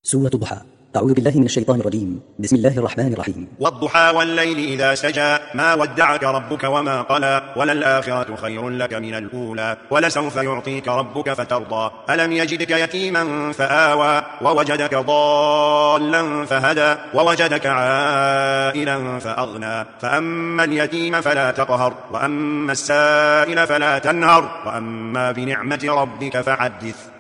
سورة الضحى. أعوذ بالله من الشيطان الرجيم. بسم الله الرحمن الرحيم. والضحى والليل إذا سجى ما ودعك ربك وما قلى وللآخرة خير لك من الأولى ولسوف يعطيك ربك فترضى ألم يجدك يتيما فآوى ووجدك ضالا فهدى ووجدك عائلا فأغنى فأما اليتيم فلا تقهر وأما السائل فلا تنهر وأما بنعمة ربك فحدث.